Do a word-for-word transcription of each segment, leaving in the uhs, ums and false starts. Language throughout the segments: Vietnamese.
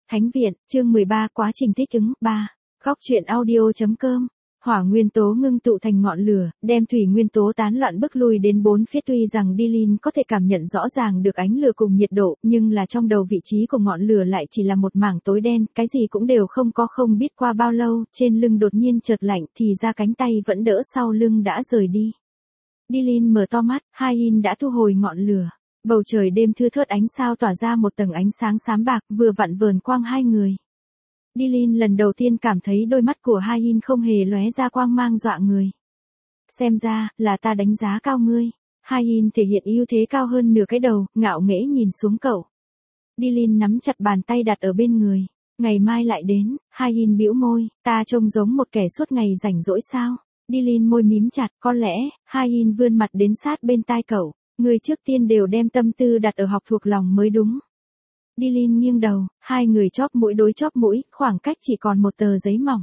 Thánh viện, chương mười ba, quá trình thích ứng, ba. Góc truyện audio.com. Hỏa nguyên tố ngưng tụ thành ngọn lửa, đem thủy nguyên tố tán loạn bức lui đến bốn phía. Tuy rằng Dilin có thể cảm nhận rõ ràng được ánh lửa cùng nhiệt độ, nhưng là trong đầu vị trí của ngọn lửa lại chỉ là một mảng tối đen, cái gì cũng đều không có. Không biết qua bao lâu, trên lưng đột nhiên chợt lạnh, thì ra cánh tay vẫn đỡ sau lưng đã rời đi. Dilin mở to mắt, Hai-in đã thu hồi ngọn lửa. Bầu trời đêm thưa thớt ánh sao tỏa ra một tầng ánh sáng xám bạc, vừa vặn vờn quang hai người. Dilin lần đầu tiên cảm thấy đôi mắt của Hai-in không hề lóe ra quang mang dọa người. Xem ra, là ta đánh giá cao ngươi. Hai-in thể hiện ưu thế cao hơn nửa cái đầu, ngạo nghễ nhìn xuống cậu. Dilin nắm chặt bàn tay đặt ở bên người. Ngày mai lại đến, Hai-in bĩu môi, ta trông giống một kẻ suốt ngày rảnh rỗi sao? Dilin môi mím chặt, có lẽ, Hai-in vươn mặt đến sát bên tai cậu. Người trước tiên đều đem tâm tư đặt ở học thuộc lòng mới đúng. Dilin nghiêng đầu, hai người chóp mũi đối chóp mũi, khoảng cách chỉ còn một tờ giấy mỏng.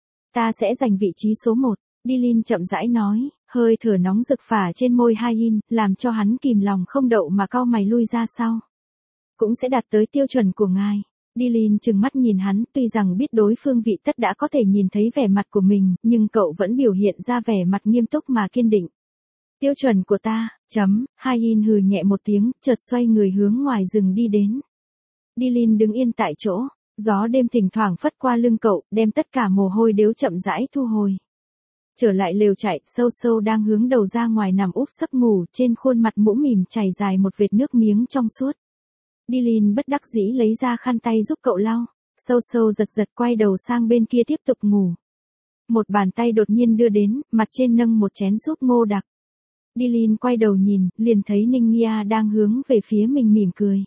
Ta sẽ giành vị trí số một, Dilin chậm rãi nói, hơi thở nóng rực phả trên môi Hai-in, làm cho hắn kìm lòng không đậu mà cau mày lui ra sau. Cũng sẽ đạt tới tiêu chuẩn của ngài. Dilin trừng mắt nhìn hắn, tuy rằng biết đối phương vị tất đã có thể nhìn thấy vẻ mặt của mình, nhưng cậu vẫn biểu hiện ra vẻ mặt nghiêm túc mà kiên định. Tiêu chuẩn của ta, chấm, Hai-in hừ nhẹ một tiếng, chợt xoay người hướng ngoài rừng đi đến. Dilin đứng yên tại chỗ, gió đêm thỉnh thoảng phất qua lưng cậu, đem tất cả mồ hôi đếu chậm rãi thu hồi. Trở lại lều trại, sâu sâu đang hướng đầu ra ngoài nằm úp sấp ngủ, trên khuôn mặt mũm mỉm chảy dài một vệt nước miếng trong suốt. Dilin bất đắc dĩ lấy ra khăn tay giúp cậu lau, sâu sâu giật giật quay đầu sang bên kia tiếp tục ngủ. Một bàn tay đột nhiên đưa đến, mặt trên nâng một chén súp ngô đặc. Dilin quay đầu nhìn, liền thấy Ninh Nghia đang hướng về phía mình mỉm cười.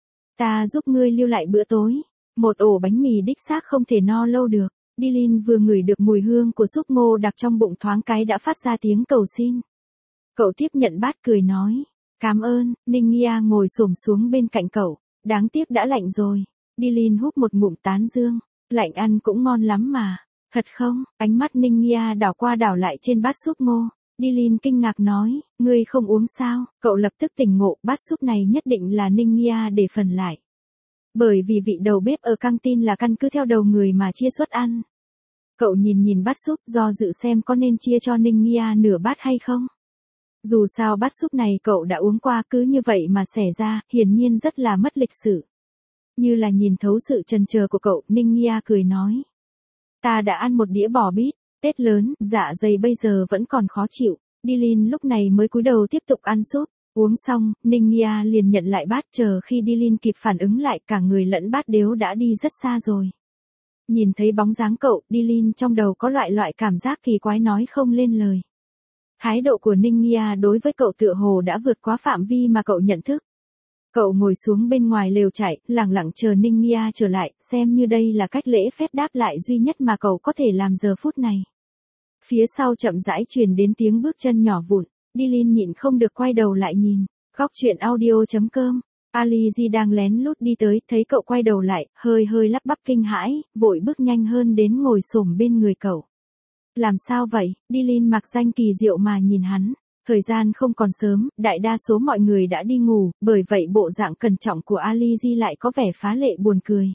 Ta giúp ngươi lưu lại bữa tối. Một ổ bánh mì đích xác không thể no lâu được. Dilin vừa ngửi được mùi hương của súp ngô đặc trong bụng thoáng cái đã phát ra tiếng cầu xin. Cậu tiếp nhận bát cười nói. Cảm ơn, Ninh Nghia ngồi xổm xuống bên cạnh cậu. Đáng tiếc đã lạnh rồi. Dilin húp một ngụm tán dương. Lạnh ăn cũng ngon lắm mà. Thật không? Ánh mắt Ninh Nghia đảo qua đảo lại trên bát súp ngô. Dilin kinh ngạc nói, ngươi không uống sao? Cậu lập tức tỉnh ngộ, bát súp này nhất định là Ninh Nghia để phần lại. Bởi vì vị đầu bếp ở căng tin là căn cứ theo đầu người mà chia suất ăn. Cậu nhìn nhìn bát súp, do dự xem có nên chia cho Ninh Nghia nửa bát hay không. Dù sao bát súp này cậu đã uống qua, cứ như vậy mà xẻ ra, hiển nhiên rất là mất lịch sự. Như là nhìn thấu sự chần chờ của cậu, Ninh Nghia cười nói. Ta đã ăn một đĩa bò bít. Tết lớn, dạ dày bây giờ vẫn còn khó chịu. Dilin lúc này mới cúi đầu tiếp tục ăn súp. Uống xong, Ninh Nghia liền nhận lại bát, chờ khi Dilin kịp phản ứng lại, cả người lẫn bát đếu đã đi rất xa rồi. Nhìn thấy bóng dáng cậu, Dilin trong đầu có loại loại cảm giác kỳ quái nói không lên lời. Thái độ của Ninh Nghia đối với cậu tựa hồ đã vượt quá phạm vi mà cậu nhận thức. Cậu ngồi xuống bên ngoài lều trại, lặng lặng chờ Ninh Nghia trở lại, xem như đây là cách lễ phép đáp lại duy nhất mà cậu có thể làm giờ phút này. Phía sau chậm rãi truyền đến tiếng bước chân nhỏ vụn, Dilin nhịn không được quay đầu lại nhìn. Góc truyện audio.com. Alizi đang lén lút đi tới, thấy cậu quay đầu lại, hơi hơi lắp bắp kinh hãi, vội bước nhanh hơn đến ngồi xổm bên người cậu. Làm sao vậy? Dilin mặc danh kỳ diệu mà nhìn hắn. Thời gian không còn sớm, đại đa số mọi người đã đi ngủ, bởi vậy bộ dạng cẩn trọng của Alizi lại có vẻ phá lệ buồn cười.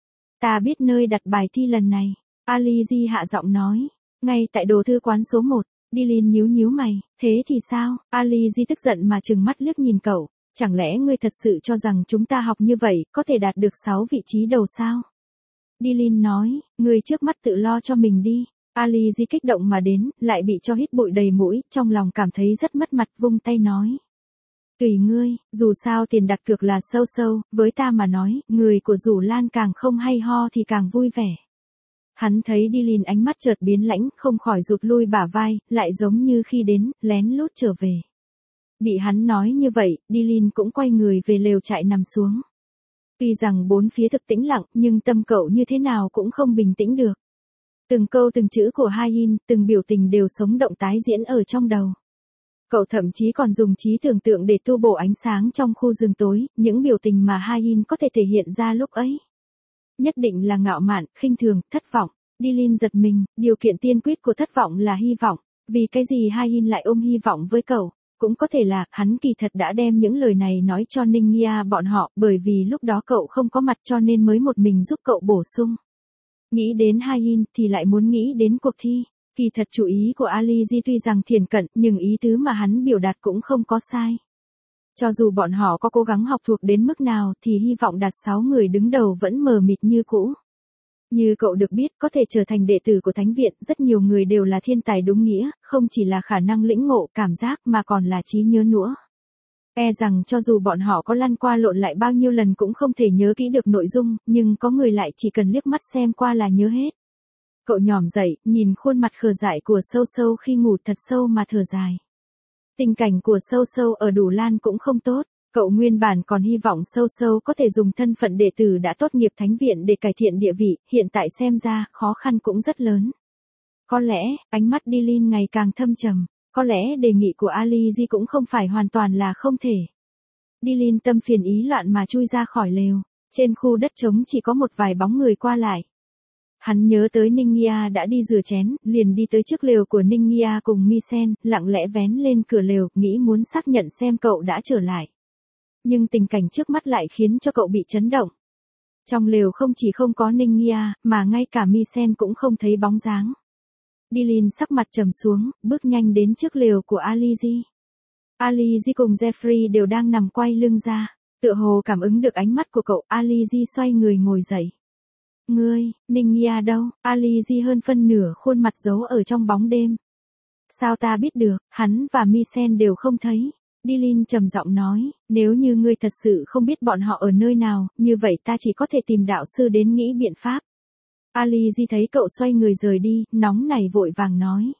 Ta biết nơi đặt bài thi lần này. Alizi hạ giọng nói. Ngay tại đồ thư quán số một, Dilin nhíu nhíu mày, thế thì sao? Alizi tức giận mà trừng mắt liếc nhìn cậu, chẳng lẽ ngươi thật sự cho rằng chúng ta học như vậy, có thể đạt được sáu vị trí đầu sao? Dilin nói, ngươi trước mắt tự lo cho mình đi. Alizi kích động mà đến, lại bị cho hít bụi đầy mũi, trong lòng cảm thấy rất mất mặt, vung tay nói. Tùy ngươi, dù sao tiền đặt cược là sâu sâu, với ta mà nói, người của Rủ Lan càng không hay ho thì càng vui vẻ. Hắn thấy Dilin ánh mắt chợt biến lãnh, không khỏi rụt lui bả vai, lại giống như khi đến, lén lút trở về. Bị hắn nói như vậy, Dilin cũng quay người về lều trại nằm xuống. Tuy rằng bốn phía thực tĩnh lặng, nhưng tâm cậu như thế nào cũng không bình tĩnh được. Từng câu từng chữ của Hai-in, từng biểu tình đều sống động tái diễn ở trong đầu. Cậu thậm chí còn dùng trí tưởng tượng để tu bổ ánh sáng trong khu rừng tối, những biểu tình mà Hai-in có thể thể hiện ra lúc ấy. Nhất định là ngạo mạn, khinh thường, thất vọng. Dilin giật mình, điều kiện tiên quyết của thất vọng là hy vọng. Vì cái gì Hai-in lại ôm hy vọng với cậu? Cũng có thể là, hắn kỳ thật đã đem những lời này nói cho Ninh Nghia bọn họ, bởi vì lúc đó cậu không có mặt cho nên mới một mình giúp cậu bổ sung. Nghĩ đến Hayin thì lại muốn nghĩ đến cuộc thi. Kỳ thật chủ ý của Ali Di tuy rằng thiển cận, nhưng ý tứ mà hắn biểu đạt cũng không có sai. Cho dù bọn họ có cố gắng học thuộc đến mức nào thì hy vọng đạt sáu người đứng đầu vẫn mờ mịt như cũ. Như cậu được biết, có thể trở thành đệ tử của Thánh viện, rất nhiều người đều là thiên tài đúng nghĩa, không chỉ là khả năng lĩnh ngộ, cảm giác mà còn là trí nhớ nữa. E rằng cho dù bọn họ có lăn qua lộn lại bao nhiêu lần cũng không thể nhớ kỹ được nội dung, nhưng có người lại chỉ cần liếc mắt xem qua là nhớ hết. Cậu nhòm dậy, nhìn khuôn mặt khờ dại của Sâu Sâu khi ngủ thật sâu mà thở dài. Tình cảnh của Sâu Sâu ở Đủ Lan cũng không tốt. Cậu nguyên bản còn hy vọng Sâu Sâu có thể dùng thân phận đệ tử đã tốt nghiệp Thánh viện để cải thiện địa vị, hiện tại xem ra, khó khăn cũng rất lớn. Có lẽ, ánh mắt Dilin ngày càng thâm trầm, có lẽ đề nghị của Ali Di cũng không phải hoàn toàn là không thể. Dilin tâm phiền ý loạn mà chui ra khỏi lều, trên khu đất trống chỉ có một vài bóng người qua lại. Hắn nhớ tới Ninh Nghia đã đi rửa chén, liền đi tới trước lều của Ninh Nghia cùng Misen, lặng lẽ vén lên cửa lều, nghĩ muốn xác nhận xem cậu đã trở lại. Nhưng tình cảnh trước mắt lại khiến cho cậu bị chấn động. Trong lều không chỉ không có Ninh Nghia, mà ngay cả Misen cũng không thấy bóng dáng. Dilin sắc mặt trầm xuống, bước nhanh đến trước lều của Ali Di. Ali Di cùng Jeffrey đều đang nằm quay lưng ra, tựa hồ cảm ứng được ánh mắt của cậu, Ali Di xoay người ngồi dậy. Ngươi, Ninh Nghia đâu? Ali Di hơn phân nửa khuôn mặt giấu ở trong bóng đêm. Sao ta biết được, hắn và Misen đều không thấy. Dilin trầm giọng nói, nếu như ngươi thật sự không biết bọn họ ở nơi nào, như vậy ta chỉ có thể tìm đạo sư đến nghĩ biện pháp. Ali Di thấy cậu xoay người rời đi, nóng nảy vội vàng nói.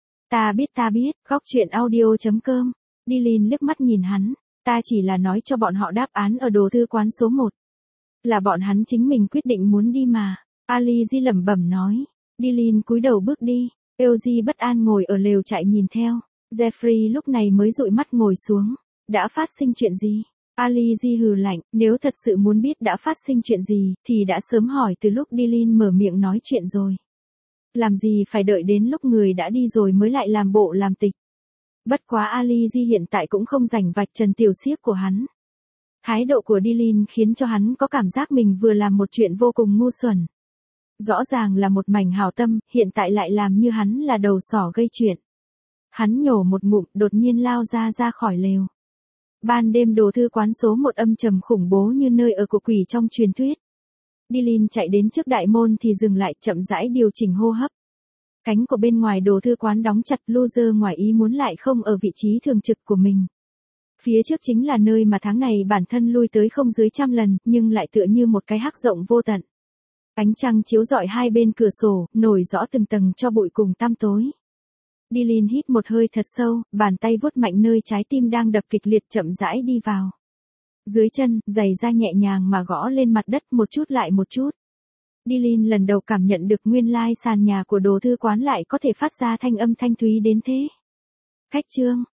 Ta biết ta biết, góc chuyện audio chấm com. Dilin liếc mắt nhìn hắn, ta chỉ là nói cho bọn họ đáp án ở đồ thư quán số một. Là bọn hắn chính mình quyết định muốn đi mà. Ali Di lẩm bẩm nói. Dilin cúi đầu bước đi, Eoji bất an ngồi ở lều chạy nhìn theo. Jeffrey lúc này mới dụi mắt ngồi xuống. Đã phát sinh chuyện gì? Ali Di hừ lạnh, nếu thật sự muốn biết đã phát sinh chuyện gì, thì đã sớm hỏi từ lúc Dilin mở miệng nói chuyện rồi. Làm gì phải đợi đến lúc người đã đi rồi mới lại làm bộ làm tịch. Bất quá Ali Di hiện tại cũng không rảnh vạch trần tiểu xiếc của hắn. Thái độ của Dilin khiến cho hắn có cảm giác mình vừa làm một chuyện vô cùng ngu xuẩn. Rõ ràng là một mảnh hảo tâm, hiện tại lại làm như hắn là đầu sỏ gây chuyện. Hắn nhổ một ngụm, đột nhiên lao ra ra khỏi lều. Ban đêm đồ thư quán số một âm trầm khủng bố như nơi ở của quỷ trong truyền thuyết. Dilin chạy đến trước đại môn thì dừng lại, chậm rãi điều chỉnh hô hấp. Cánh của bên ngoài đồ thư quán đóng chặt, loser ngoài ý muốn lại không ở vị trí thường trực của mình. Phía trước chính là nơi mà tháng này bản thân lui tới không dưới trăm lần, nhưng lại tựa như một cái hắc rộng vô tận. Ánh trăng chiếu rọi hai bên cửa sổ, nổi rõ từng tầng cho bụi cùng tăm tối. Dilin hít một hơi thật sâu, bàn tay vuốt mạnh nơi trái tim đang đập kịch liệt, chậm rãi đi vào. Dưới chân, giày da nhẹ nhàng mà gõ lên mặt đất một chút lại một chút. Dilin lần đầu cảm nhận được nguyên lai sàn nhà của đồ thư quán lại có thể phát ra thanh âm thanh thúy đến thế. Khách trương,